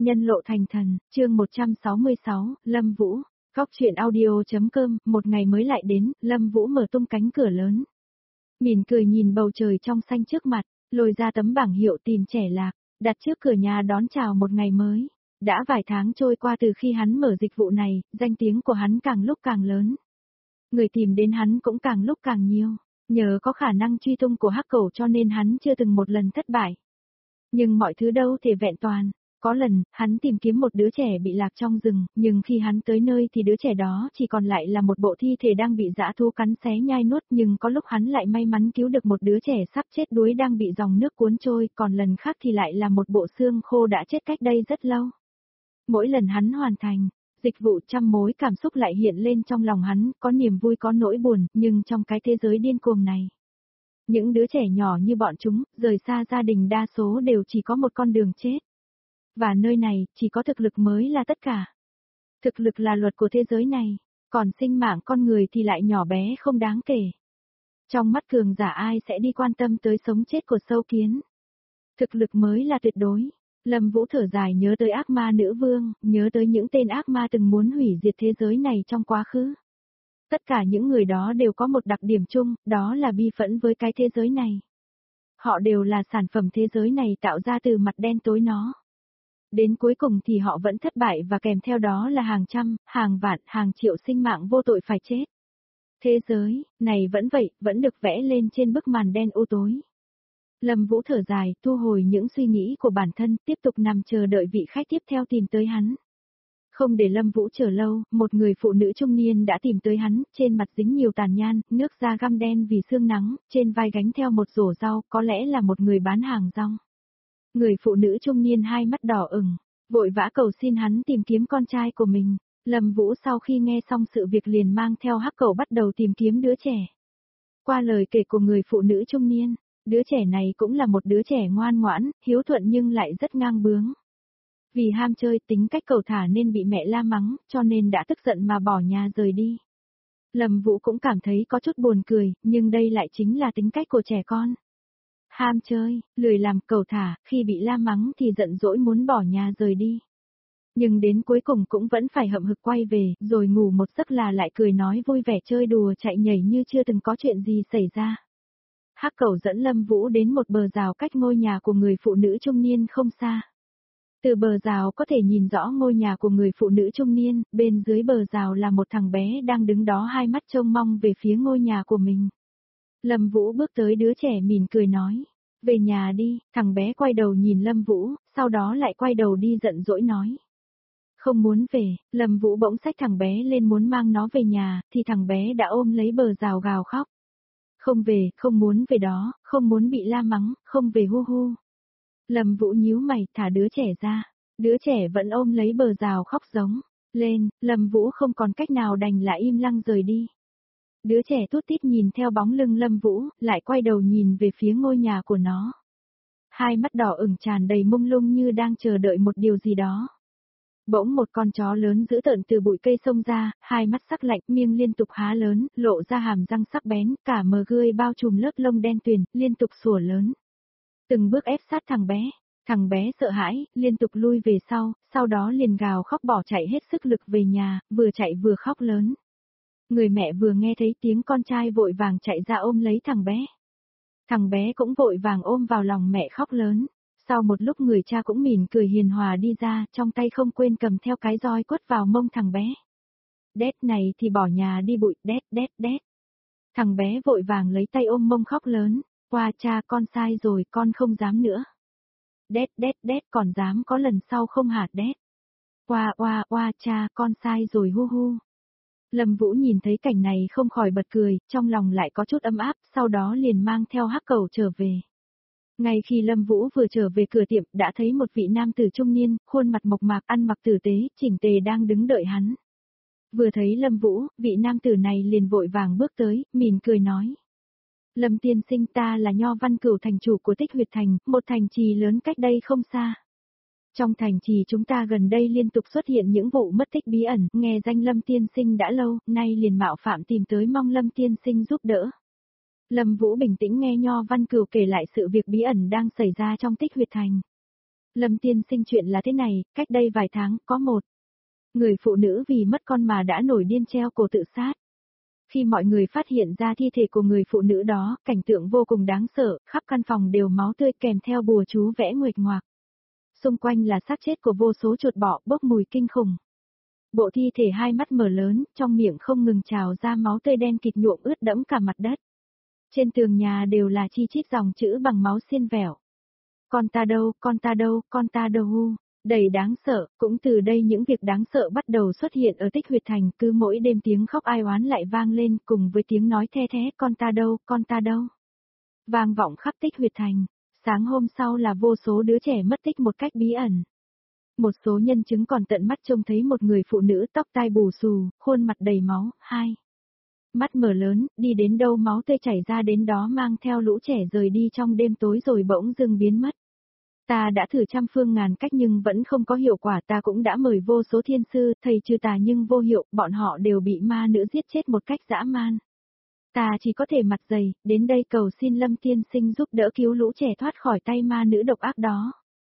Nhân lộ thành thần, chương 166, Lâm Vũ, Góc truyện audio.com, một ngày mới lại đến, Lâm Vũ mở tung cánh cửa lớn. Mỉm cười nhìn bầu trời trong xanh trước mặt, lôi ra tấm bảng hiệu tìm trẻ lạc, đặt trước cửa nhà đón chào một ngày mới. Đã vài tháng trôi qua từ khi hắn mở dịch vụ này, danh tiếng của hắn càng lúc càng lớn. Người tìm đến hắn cũng càng lúc càng nhiều, nhờ có khả năng truy tung của Hắc Cẩu cho nên hắn chưa từng một lần thất bại. Nhưng mọi thứ đâu thể vẹn toàn. Có lần, hắn tìm kiếm một đứa trẻ bị lạc trong rừng, nhưng khi hắn tới nơi thì đứa trẻ đó chỉ còn lại là một bộ thi thể đang bị dã thú cắn xé nhai nuốt, nhưng có lúc hắn lại may mắn cứu được một đứa trẻ sắp chết đuối đang bị dòng nước cuốn trôi, còn lần khác thì lại là một bộ xương khô đã chết cách đây rất lâu. Mỗi lần hắn hoàn thành dịch vụ, trăm mối cảm xúc lại hiện lên trong lòng hắn, có niềm vui có nỗi buồn, nhưng trong cái thế giới điên cuồng này, những đứa trẻ nhỏ như bọn chúng, rời xa gia đình đa số đều chỉ có một con đường chết. Và nơi này, chỉ có thực lực mới là tất cả. Thực lực là luật của thế giới này, còn sinh mạng con người thì lại nhỏ bé không đáng kể. Trong mắt cường giả ai sẽ đi quan tâm tới sống chết của sâu kiến. Thực lực mới là tuyệt đối. Lâm Vũ thở dài nhớ tới ác ma nữ vương, nhớ tới những tên ác ma từng muốn hủy diệt thế giới này trong quá khứ. Tất cả những người đó đều có một đặc điểm chung, đó là bi phẫn với cái thế giới này. Họ đều là sản phẩm thế giới này tạo ra từ mặt đen tối nó. Đến cuối cùng thì họ vẫn thất bại và kèm theo đó là hàng trăm, hàng vạn, hàng triệu sinh mạng vô tội phải chết. Thế giới này vẫn vậy, vẫn được vẽ lên trên bức màn đen u tối. Lâm Vũ thở dài, thu hồi những suy nghĩ của bản thân, tiếp tục nằm chờ đợi vị khách tiếp theo tìm tới hắn. Không để Lâm Vũ chờ lâu, một người phụ nữ trung niên đã tìm tới hắn, trên mặt dính nhiều tàn nhan, nước da găm đen vì sương nắng, trên vai gánh theo một rổ rau, có lẽ là một người bán hàng rong. Người phụ nữ trung niên hai mắt đỏ ửng, vội vã cầu xin hắn tìm kiếm con trai của mình. Lâm Vũ sau khi nghe xong sự việc liền mang theo Hắc Cẩu bắt đầu tìm kiếm đứa trẻ. Qua lời kể của người phụ nữ trung niên, đứa trẻ này cũng là một đứa trẻ ngoan ngoãn, hiếu thuận nhưng lại rất ngang bướng. Vì ham chơi, tính cách cẩu thả nên bị mẹ la mắng, cho nên đã tức giận mà bỏ nhà rời đi. Lâm Vũ cũng cảm thấy có chút buồn cười, nhưng đây lại chính là tính cách của trẻ con. Ham chơi, lười làm, cẩu thả, khi bị la mắng thì giận dỗi muốn bỏ nhà rời đi. Nhưng đến cuối cùng cũng vẫn phải hậm hực quay về, rồi ngủ một giấc là lại cười nói vui vẻ chơi đùa chạy nhảy như chưa từng có chuyện gì xảy ra. Hắc Cẩu dẫn Lâm Vũ đến một bờ rào cách ngôi nhà của người phụ nữ trung niên không xa. Từ bờ rào có thể nhìn rõ ngôi nhà của người phụ nữ trung niên, bên dưới bờ rào là một thằng bé đang đứng đó hai mắt trông mong về phía ngôi nhà của mình. Lâm Vũ bước tới đứa trẻ mỉm cười nói, về nhà đi, thằng bé quay đầu nhìn Lâm Vũ, sau đó lại quay đầu đi giận dỗi nói. Không muốn về, Lâm Vũ bỗng xách thằng bé lên muốn mang nó về nhà, thì thằng bé đã ôm lấy bờ rào gào khóc. Không về, không muốn về đó, không muốn bị la mắng, không về hu hu. Lâm Vũ nhíu mày, thả đứa trẻ ra. Đứa trẻ vẫn ôm lấy bờ rào khóc giống lên, Lâm Vũ không còn cách nào đành lại im lặng rời đi. Đứa trẻ tút tít nhìn theo bóng lưng Lâm Vũ, lại quay đầu nhìn về phía ngôi nhà của nó. Hai mắt đỏ ửng tràn đầy mông lung như đang chờ đợi một điều gì đó. Bỗng một con chó lớn dữ tợn từ bụi cây xông ra, hai mắt sắc lạnh, miệng liên tục há lớn, lộ ra hàm răng sắc bén, cả mờ gươi bao trùm lớp lông đen tuyền, liên tục sủa lớn. Từng bước ép sát thằng bé sợ hãi, liên tục lui về sau đó liền gào khóc bỏ chạy hết sức lực về nhà, vừa chạy vừa khóc lớn. Người mẹ vừa nghe thấy tiếng con trai vội vàng chạy ra ôm lấy thằng bé. Thằng bé cũng vội vàng ôm vào lòng mẹ khóc lớn. Sau một lúc người cha cũng mỉm cười hiền hòa đi ra, trong tay không quên cầm theo cái roi quất vào mông thằng bé. Đét này thì bỏ nhà đi bụi, đét đét đét. Thằng bé vội vàng lấy tay ôm mông khóc lớn. Qua cha, con sai rồi, con không dám nữa. Đét đét đét, còn dám có lần sau không hả đét. Oa cha, con sai rồi hu hu. Lâm Vũ nhìn thấy cảnh này không khỏi bật cười, trong lòng lại có chút ấm áp, sau đó liền mang theo Hắc Cẩu trở về. Ngay khi Lâm Vũ vừa trở về cửa tiệm, đã thấy một vị nam tử trung niên, khuôn mặt mộc mạc, ăn mặc tử tế, chỉnh tề đang đứng đợi hắn. Vừa thấy Lâm Vũ, vị nam tử này liền vội vàng bước tới, mỉm cười nói. Lâm tiên sinh, ta là Nho Văn Cửu, thành chủ của Tích Huyệt Thành, một thành trì lớn cách đây không xa. Trong thành trì chúng ta gần đây liên tục xuất hiện những vụ mất tích bí ẩn, nghe danh Lâm tiên sinh đã lâu, nay liền mạo phạm tìm tới mong Lâm tiên sinh giúp đỡ. Lâm Vũ bình tĩnh nghe Nho Văn Cửu kể lại sự việc bí ẩn đang xảy ra trong Tích Huyệt Thành. Lâm tiên sinh chuyện là thế này, cách đây vài tháng, có một người phụ nữ vì mất con mà đã nổi điên treo cổ tự sát. Khi mọi người phát hiện ra thi thể của người phụ nữ đó, cảnh tượng vô cùng đáng sợ, khắp căn phòng đều máu tươi kèm theo bùa chú vẽ nguệch ngoạc. Xung quanh là xác chết của vô số chuột bọ bốc mùi kinh khủng. Bộ thi thể hai mắt mở lớn, trong miệng không ngừng trào ra máu tươi đen kịt nhuộm ướt đẫm cả mặt đất. Trên tường nhà đều là chi chít dòng chữ bằng máu xiên vẹo. Con ta đâu, con ta đâu, con ta đâu. Đầy đáng sợ, cũng từ đây những việc đáng sợ bắt đầu xuất hiện ở Tích Huyệt Thành, cứ mỗi đêm tiếng khóc ai oán lại vang lên cùng với tiếng nói the thé con ta đâu, con ta đâu. Vang vọng khắp Tích Huyệt Thành, sáng hôm sau là vô số đứa trẻ mất tích một cách bí ẩn. Một số nhân chứng còn tận mắt trông thấy một người phụ nữ tóc tai bù xù, khuôn mặt đầy máu, mắt mở lớn, đi đến đâu máu tươi chảy ra đến đó mang theo lũ trẻ rời đi trong đêm tối rồi bỗng dưng biến mất. Ta đã thử trăm phương ngàn cách nhưng vẫn không có hiệu quả, ta cũng đã mời vô số thiên sư, thầy trừ tà nhưng vô hiệu, bọn họ đều bị ma nữ giết chết một cách dã man. Ta chỉ có thể mặt dày, đến đây cầu xin Lâm tiên sinh giúp đỡ cứu lũ trẻ thoát khỏi tay ma nữ độc ác đó.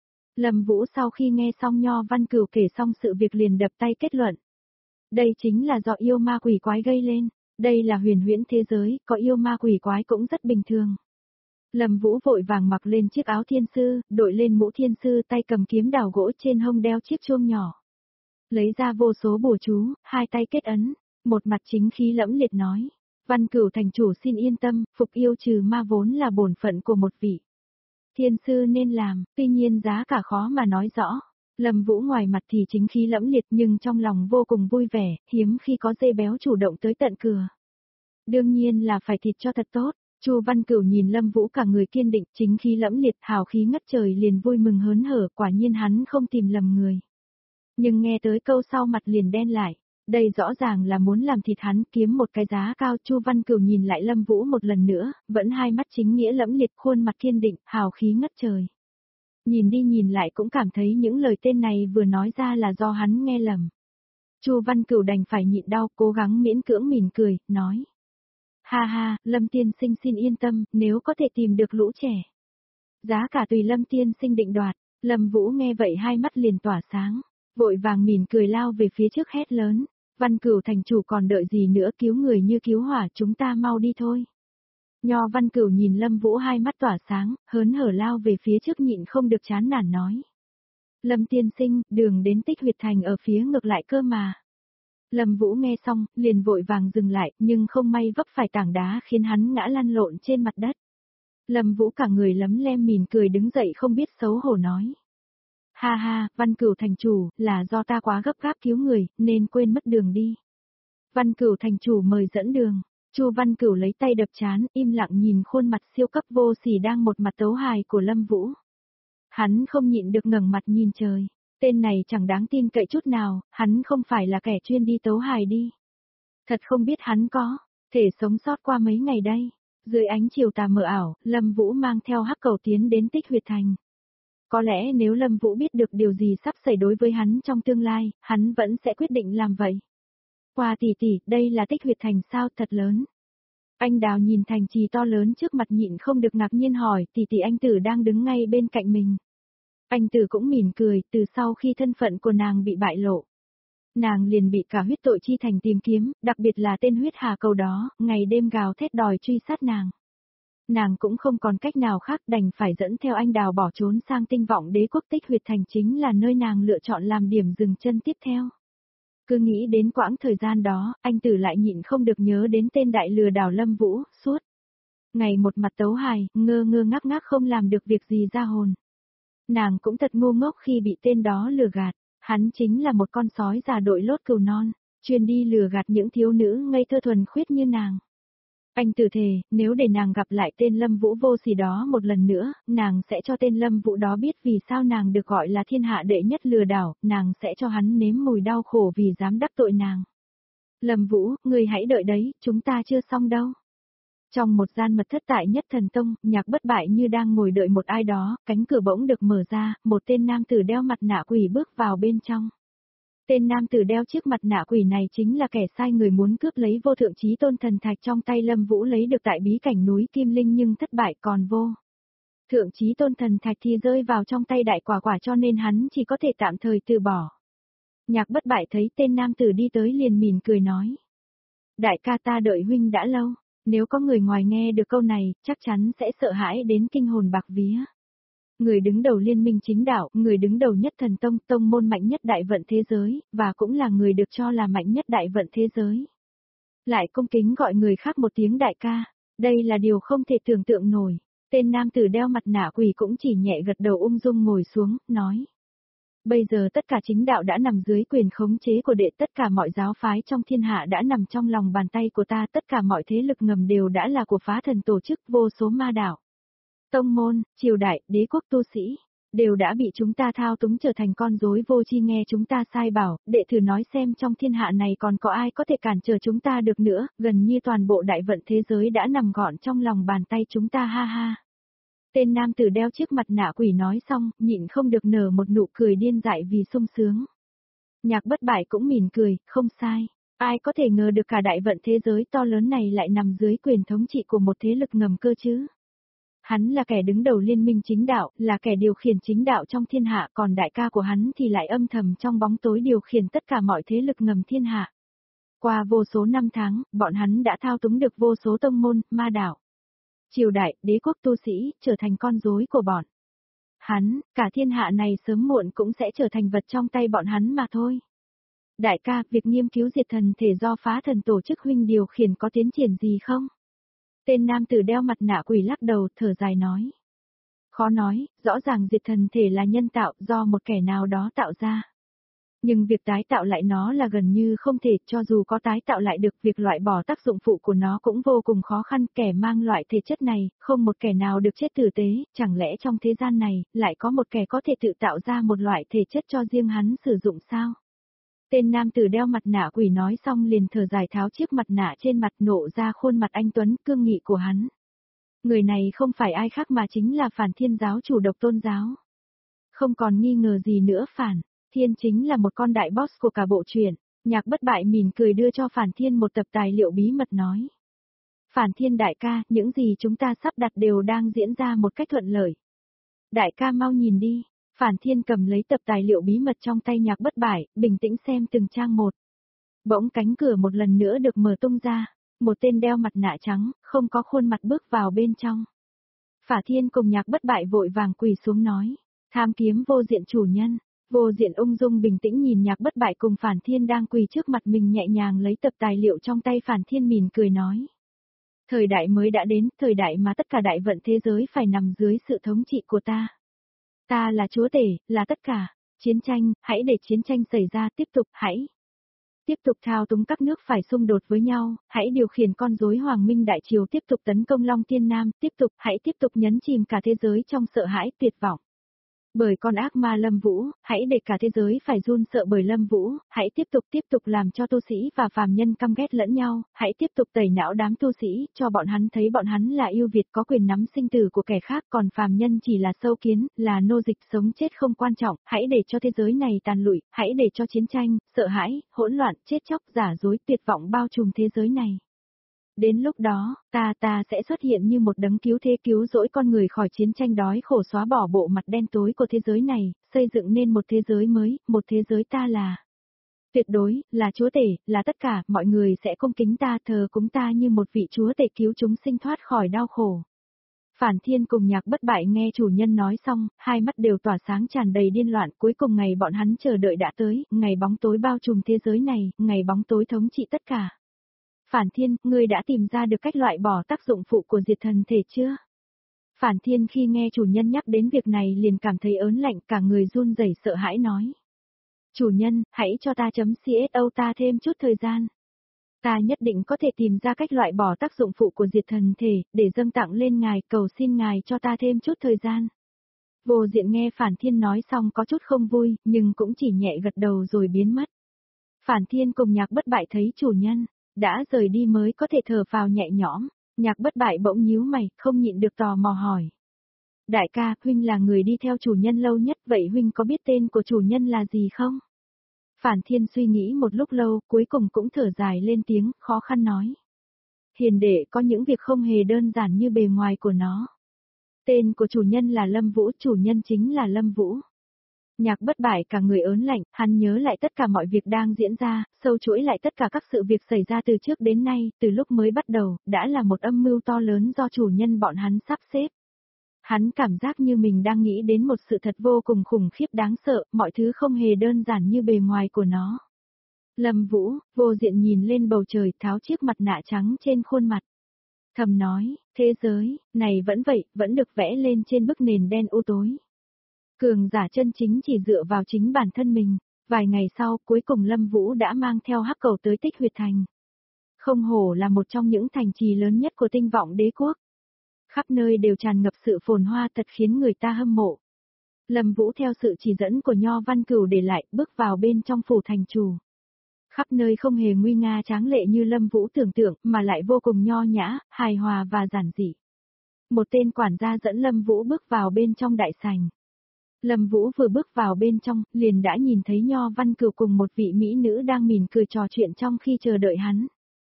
Lâm Vũ sau khi nghe xong Nho Văn Cửu kể xong sự việc liền đập tay kết luận. Đây chính là do yêu ma quỷ quái gây lên, đây là huyền huyễn thế giới, có yêu ma quỷ quái cũng rất bình thường. Lâm Vũ vội vàng mặc lên chiếc áo thiên sư, đội lên mũ thiên sư, tay cầm kiếm đào gỗ, trên hông đeo chiếc chuông nhỏ. Lấy ra vô số bùa chú, hai tay kết ấn, một mặt chính khí lẫm liệt nói. Văn Cửu thành chủ xin yên tâm, phục yêu trừ ma vốn là bổn phận của một vị thiên sư nên làm, tuy nhiên giá cả khó mà nói rõ. Lâm Vũ ngoài mặt thì chính khí lẫm liệt nhưng trong lòng vô cùng vui vẻ, hiếm khi có dê béo chủ động tới tận cửa. Đương nhiên là phải thịt cho thật tốt. Chu Văn Cửu nhìn Lâm Vũ cả người kiên định, chính khí lẫm liệt, hào khí ngất trời liền vui mừng hớn hở, quả nhiên hắn không tìm lầm người. Nhưng nghe tới câu sau mặt liền đen lại, đây rõ ràng là muốn làm thịt hắn, kiếm một cái giá cao. Chu Văn Cửu nhìn lại Lâm Vũ một lần nữa, vẫn hai mắt chính nghĩa lẫm liệt, khuôn mặt kiên định, hào khí ngất trời. Nhìn đi nhìn lại cũng cảm thấy những lời tên này vừa nói ra là do hắn nghe lầm. Chu Văn Cửu đành phải nhịn đau, cố gắng miễn cưỡng mỉm cười, nói. Ha ha, Lâm tiên sinh xin yên tâm, nếu có thể tìm được lũ trẻ. Giá cả tùy Lâm tiên sinh định đoạt. Lâm Vũ nghe vậy hai mắt liền tỏa sáng, vội vàng mỉm cười lao về phía trước hét lớn. Văn Cửu thành chủ còn đợi gì nữa, cứu người như cứu hỏa, chúng ta mau đi thôi. Nho Văn Cửu nhìn Lâm Vũ hai mắt tỏa sáng, hớn hở lao về phía trước nhịn không được chán nản nói. Lâm tiên sinh, đường đến Tích Huyệt Thành ở phía ngược lại cơ mà. Lâm Vũ nghe xong, liền vội vàng dừng lại, nhưng không may vấp phải tảng đá khiến hắn ngã lăn lộn trên mặt đất. Lâm Vũ cả người lấm lem mỉm cười đứng dậy không biết xấu hổ nói. Ha ha, Văn Cửu thành chủ, là do ta quá gấp gáp cứu người, nên quên mất đường đi. Văn Cửu thành chủ mời dẫn đường. Chu Văn Cửu lấy tay đập trán, im lặng nhìn khuôn mặt siêu cấp vô sỉ đang một mặt tấu hài của Lâm Vũ. Hắn không nhịn được ngẩng mặt nhìn trời. Tên này chẳng đáng tin cậy chút nào, hắn không phải là kẻ chuyên đi tấu hài đi. Thật không biết hắn có thể sống sót qua mấy ngày đây. Dưới ánh chiều tà mờ ảo, Lâm Vũ mang theo Hắc Cầu tiến đến Tích Huyệt Thành. Có lẽ nếu Lâm Vũ biết được điều gì sắp xảy đối với hắn trong tương lai, hắn vẫn sẽ quyết định làm vậy. Qua tỷ tỷ, đây là Tích Huyệt Thành sao, thật lớn. Anh Đào nhìn thành trì to lớn trước mặt nhịn không được ngạc nhiên hỏi, tỷ tỷ anh Tử đang đứng ngay bên cạnh mình. Anh Tử cũng mỉm cười, từ sau khi thân phận của nàng bị bại lộ. Nàng liền bị cả huyết tội chi thành tìm kiếm, đặc biệt là tên huyết hà cầu đó, ngày đêm gào thét đòi truy sát nàng. Nàng cũng không còn cách nào khác đành phải dẫn theo anh Đào bỏ trốn sang Tinh Vọng Đế quốc. Tích Huyệt Thành chính là nơi nàng lựa chọn làm điểm dừng chân tiếp theo. Cứ nghĩ đến quãng thời gian đó, anh Tử lại nhịn không được nhớ đến tên đại lừa đảo Lâm Vũ, suốt ngày một mặt tấu hài, ngơ ngơ ngác ngác không làm được việc gì ra hồn. Nàng cũng thật ngu ngốc khi bị tên đó lừa gạt, hắn chính là một con sói già đội lốt cừu non, chuyên đi lừa gạt những thiếu nữ ngây thơ thuần khiết như nàng. Anh Tử thề, nếu để nàng gặp lại tên Lâm Vũ vô sỉ đó một lần nữa, nàng sẽ cho tên Lâm Vũ đó biết vì sao nàng được gọi là thiên hạ đệ nhất lừa đảo, nàng sẽ cho hắn nếm mùi đau khổ vì dám đắc tội nàng. Lâm Vũ, ngươi hãy đợi đấy, chúng ta chưa xong đâu. Trong một gian mật thất tại Nhất Thần Tông, Nhạc Bất Bại như đang ngồi đợi một ai đó, cánh cửa bỗng được mở ra, một tên nam tử đeo mặt nạ quỷ bước vào bên trong. Tên nam tử đeo chiếc mặt nạ quỷ này chính là kẻ sai người muốn cướp lấy vô thượng chí tôn thần thạch trong tay Lâm Vũ lấy được tại bí cảnh núi Kim Linh nhưng thất bại còn vô. Thượng chí tôn thần thạch thì rơi vào trong tay đại quả quả cho nên hắn chỉ có thể tạm thời từ bỏ. Nhạc Bất Bại thấy tên nam tử đi tới liền mỉm cười nói. Đại ca ta đợi huynh đã lâu, nếu có người ngoài nghe được câu này, chắc chắn sẽ sợ hãi đến kinh hồn bạc vía. Người đứng đầu liên minh chính đạo, người đứng đầu nhất thần tông, tông môn mạnh nhất đại vận thế giới, và cũng là người được cho là mạnh nhất đại vận thế giới. Lại cung kính gọi người khác một tiếng đại ca, đây là điều không thể tưởng tượng nổi. Tên nam tử đeo mặt nạ quỷ cũng chỉ nhẹ gật đầu ung dung ngồi xuống, nói. Bây giờ tất cả chính đạo đã nằm dưới quyền khống chế của đệ, tất cả mọi giáo phái trong thiên hạ đã nằm trong lòng bàn tay của ta, tất cả mọi thế lực ngầm đều đã là của phá thần tổ chức, vô số ma đạo. Tông môn, triều đại, đế quốc tu sĩ, đều đã bị chúng ta thao túng trở thành con rối vô tri nghe chúng ta sai bảo, đệ thử nói xem trong thiên hạ này còn có ai có thể cản trở chúng ta được nữa, gần như toàn bộ đại vận thế giới đã nằm gọn trong lòng bàn tay chúng ta ha ha. Tên nam tử đeo chiếc mặt nạ quỷ nói xong, nhịn không được nở một nụ cười điên dại vì sung sướng. Nhạc Bất Bại cũng mỉm cười, không sai. Ai có thể ngờ được cả đại vận thế giới to lớn này lại nằm dưới quyền thống trị của một thế lực ngầm cơ chứ? Hắn là kẻ đứng đầu liên minh chính đạo, là kẻ điều khiển chính đạo trong thiên hạ, còn đại ca của hắn thì lại âm thầm trong bóng tối điều khiển tất cả mọi thế lực ngầm thiên hạ. Qua vô số năm tháng, bọn hắn đã thao túng được vô số tông môn, ma đạo, triều đại, đế quốc tu sĩ, trở thành con rối của bọn hắn, cả thiên hạ này sớm muộn cũng sẽ trở thành vật trong tay bọn hắn mà thôi. Đại ca, việc nghiên cứu diệt thần thể do phá thần tổ chức huynh điều khiển có tiến triển gì không? Tên nam tử đeo mặt nạ quỷ lắc đầu thở dài nói. Khó nói, rõ ràng diệt thần thể là nhân tạo do một kẻ nào đó tạo ra. Nhưng việc tái tạo lại nó là gần như không thể, cho dù có tái tạo lại được, việc loại bỏ tác dụng phụ của nó cũng vô cùng khó khăn, kẻ mang loại thể chất này, không một kẻ nào được chết tử tế, chẳng lẽ trong thế gian này, lại có một kẻ có thể tự tạo ra một loại thể chất cho riêng hắn sử dụng sao? Tên nam tử đeo mặt nạ quỷ nói xong liền thở dài tháo chiếc mặt nạ trên mặt nộ ra khuôn mặt anh tuấn cương nghị của hắn. Người này không phải ai khác mà chính là Phản Thiên giáo chủ Độc Tôn giáo. Không còn nghi ngờ gì nữa, Phản Thiên chính là một con đại boss của cả bộ truyện. Nhạc Bất Bại mỉm cười đưa cho Phản Thiên một tập tài liệu bí mật nói. Phản Thiên đại ca, những gì chúng ta sắp đặt đều đang diễn ra một cách thuận lợi. Đại ca mau nhìn đi. Phản Thiên cầm lấy tập tài liệu bí mật trong tay Nhạc Bất Bại, bình tĩnh xem từng trang một. Bỗng cánh cửa một lần nữa được mở tung ra, một tên đeo mặt nạ trắng, không có khuôn mặt bước vào bên trong. Phản Thiên cùng Nhạc Bất Bại vội vàng quỳ xuống nói, tham kiếm vô diện chủ nhân. Vô diện ung dung bình tĩnh nhìn Nhạc Bất Bại cùng Phản Thiên đang quỳ trước mặt mình nhẹ nhàng lấy tập tài liệu trong tay. Phản Thiên mỉm cười nói. Thời đại mới đã đến, thời đại mà tất cả đại vận thế giới phải nằm dưới sự thống trị của ta. Ta là chúa tể, là tất cả. Chiến tranh, hãy để chiến tranh xảy ra, hãy tiếp tục thao túng các nước phải xung đột với nhau, hãy điều khiển con rối Hoàng Minh Đại Triều tiếp tục tấn công Long Thiên Nam, hãy tiếp tục nhấn chìm cả thế giới trong sợ hãi, tuyệt vọng. Bởi con ác ma Lâm Vũ, hãy để cả thế giới phải run sợ bởi Lâm Vũ, hãy tiếp tục làm cho tu sĩ và phàm nhân căm ghét lẫn nhau, hãy tiếp tục tẩy não đám tu sĩ, cho bọn hắn thấy bọn hắn là ưu việt có quyền nắm sinh tử của kẻ khác, còn phàm nhân chỉ là sâu kiến, là nô dịch sống chết không quan trọng, hãy để cho thế giới này tàn lụi, hãy để cho chiến tranh, sợ hãi, hỗn loạn, chết chóc, giả dối, tuyệt vọng bao trùm thế giới này. Đến lúc đó, ta sẽ xuất hiện như một đấng cứu thế cứu rỗi con người khỏi chiến tranh đói khổ xóa bỏ bộ mặt đen tối của thế giới này, xây dựng nên một thế giới mới, một thế giới ta là tuyệt đối, là chúa tể, là tất cả, mọi người sẽ cung kính ta thờ cúng ta như một vị chúa tể cứu chúng sinh thoát khỏi đau khổ. Phản Thiên cùng Nhạc Bất Bại nghe chủ nhân nói xong, hai mắt đều tỏa sáng tràn đầy điên loạn, cuối cùng ngày bọn hắn chờ đợi đã tới, ngày bóng tối bao trùm thế giới này, ngày bóng tối thống trị tất cả. Phản Thiên, ngươi đã tìm ra được cách loại bỏ tác dụng phụ của diệt thần thể chưa? Phản Thiên khi nghe chủ nhân nhắc đến việc này liền cảm thấy ớn lạnh, cả người run rẩy sợ hãi nói. Chủ nhân, hãy cho ta CSO ta thêm chút thời gian. Ta nhất định có thể tìm ra cách loại bỏ tác dụng phụ của diệt thần thể, để dâng tặng lên ngài, cầu xin ngài cho ta thêm chút thời gian. Vô diện nghe Phản Thiên nói xong có chút không vui, nhưng cũng chỉ nhẹ gật đầu rồi biến mất. Phản Thiên cùng Nhạc Bất Bại thấy chủ nhân đã rời đi mới có thể thở phào nhẹ nhõm. Nhạc Bất Bại bỗng nhíu mày, không nhịn được tò mò hỏi. Đại ca, huynh là người đi theo chủ nhân lâu nhất, vậy huynh có biết tên của chủ nhân là gì không? Phản Thiên suy nghĩ một lúc lâu, cuối cùng cũng thở dài lên tiếng, khó khăn nói. Hiền đệ có những việc không hề đơn giản như bề ngoài của nó. Tên của chủ nhân là Lâm Vũ, chủ nhân chính là Lâm Vũ. Nhạc Bất Bại cả người ớn lạnh, hắn nhớ lại tất cả mọi việc đang diễn ra, sâu chuỗi lại tất cả các sự việc xảy ra từ trước đến nay, từ lúc mới bắt đầu, đã là một âm mưu to lớn do chủ nhân bọn hắn sắp xếp. Hắn cảm giác như mình đang nghĩ đến một sự thật vô cùng khủng khiếp đáng sợ, mọi thứ không hề đơn giản như bề ngoài của nó. Lâm Vũ, vô diện nhìn lên bầu trời, tháo chiếc mặt nạ trắng trên khuôn mặt. Thầm nói, thế giới, này vẫn vậy, vẫn được vẽ lên trên bức nền đen u tối. Cường giả chân chính chỉ dựa vào chính bản thân mình. Vài ngày sau, cuối cùng Lâm Vũ đã mang theo Hắc Cầu tới Tích Huyệt Thành. Không hổ là một trong những thành trì lớn nhất của Tinh Vọng Đế quốc. Khắp nơi đều tràn ngập sự phồn hoa thật khiến người ta hâm mộ. Lâm Vũ theo sự chỉ dẫn của Nho Văn Cửu để lại, bước vào bên trong phủ thành chủ. Khắp nơi không hề nguy nga tráng lệ như Lâm Vũ tưởng tượng, mà lại vô cùng nho nhã, hài hòa và giản dị. Một tên quản gia dẫn Lâm Vũ bước vào bên trong đại sảnh. Lâm Vũ vừa bước vào bên trong, liền đã nhìn thấy Nho Văn Cửu cùng một vị mỹ nữ đang mỉm cười trò chuyện trong khi chờ đợi hắn.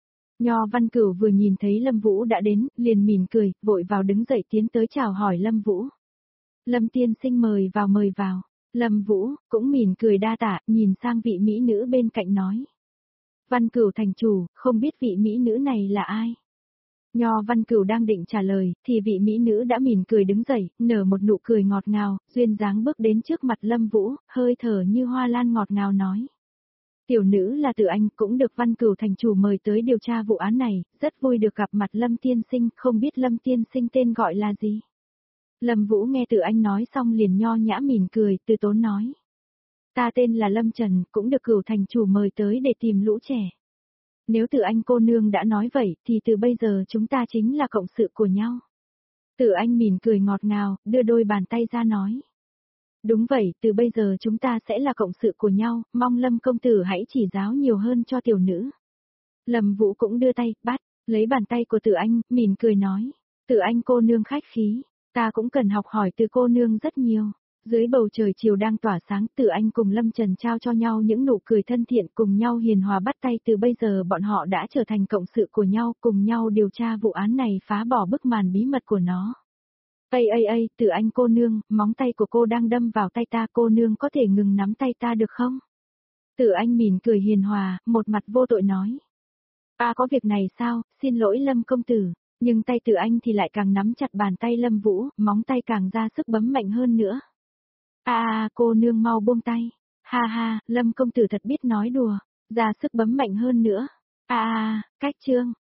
Nho Văn Cửu vừa nhìn thấy Lâm Vũ đã đến, liền mỉm cười, vội vào đứng dậy tiến tới chào hỏi Lâm Vũ. Lâm tiên sinh mời vào mời vào. Lâm Vũ, cũng mỉm cười đa tạ, nhìn sang vị mỹ nữ bên cạnh nói. Văn Cửu thành chủ, không biết vị mỹ nữ này là ai? Nho Văn Cửu đang định trả lời, thì vị mỹ nữ đã mỉm cười đứng dậy, nở một nụ cười ngọt ngào, duyên dáng bước đến trước mặt Lâm Vũ, hơi thở như hoa lan ngọt ngào nói. Tiểu nữ là Từ Anh, cũng được Văn Cửu thành chủ mời tới điều tra vụ án này, rất vui được gặp mặt Lâm tiên sinh, không biết Lâm tiên sinh tên gọi là gì? Lâm Vũ nghe Từ Anh nói xong liền nho nhã mỉm cười, từ tốn nói. Ta tên là Lâm Trần, cũng được Cửu thành chủ mời tới để tìm lũ trẻ. Nếu Từ Anh cô nương đã nói vậy, thì từ bây giờ chúng ta chính là cộng sự của nhau. Từ Anh mỉm cười ngọt ngào, đưa đôi bàn tay ra nói. Đúng vậy, từ bây giờ chúng ta sẽ là cộng sự của nhau, mong Lâm công tử hãy chỉ giáo nhiều hơn cho tiểu nữ. Lâm Vũ cũng đưa tay, bắt, lấy bàn tay của Từ Anh, mỉm cười nói. Từ Anh cô nương khách khí, ta cũng cần học hỏi từ cô nương rất nhiều. Dưới bầu trời chiều đang tỏa sáng, Từ Anh cùng Lâm Trần trao cho nhau những nụ cười thân thiện, cùng nhau hiền hòa bắt tay, từ bây giờ bọn họ đã trở thành cộng sự của nhau, cùng nhau điều tra vụ án này, phá bỏ bức màn bí mật của nó. Ây, Từ Anh cô nương, móng tay của cô đang đâm vào tay ta, cô nương có thể ngừng nắm tay ta được không? Từ Anh mỉm cười hiền hòa, một mặt vô tội nói. Có việc này sao, xin lỗi Lâm công tử. Nhưng tay Từ Anh thì lại càng nắm chặt bàn tay Lâm Vũ, móng tay càng ra sức bấm mạnh hơn nữa. Cô nương mau buông tay. Ha, Lâm công tử thật biết nói đùa, ra sức bấm mạnh hơn nữa. Cách chương.